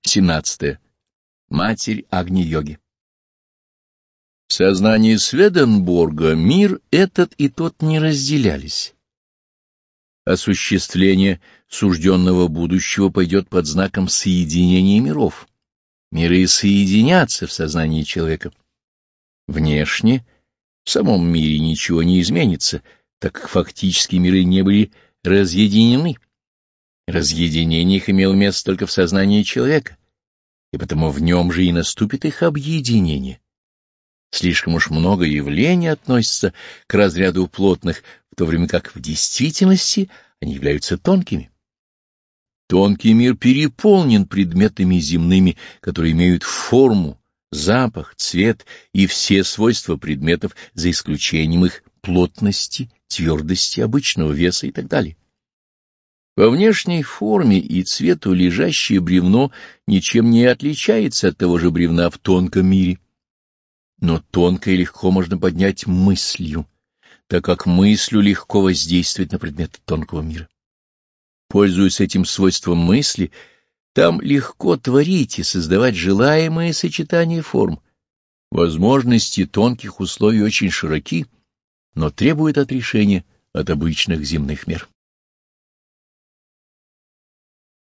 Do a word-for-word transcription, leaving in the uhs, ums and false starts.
семнадцатое. Матерь Агни-йоги. В сознании Сведенборга мир этот и тот не разделялись. Осуществление сужденного будущего пойдет под знаком соединения миров. Миры соединятся в сознании человека. Внешне в самом мире ничего не изменится, так как фактически миры не были разъединены. Разъединение их имело место только в сознании человека, и потому в нем же и наступит их объединение. Слишком уж много явлений относится к разряду плотных, в то время как в действительности они являются тонкими. Тонкий мир переполнен предметами земными, которые имеют форму, запах, цвет и все свойства предметов, за исключением их плотности, твердости, обычного веса и так далее. По внешней форме и цвету лежащее бревно ничем не отличается от того же бревна в тонком мире. Но тонкое легко можно поднять мыслью, так как мыслью легко воздействовать на предметы тонкого мира. Пользуясь этим свойством мысли, там легко творить и создавать желаемые сочетания форм. Возможности тонких условий очень широки, но требуют отрешения от обычных земных мер.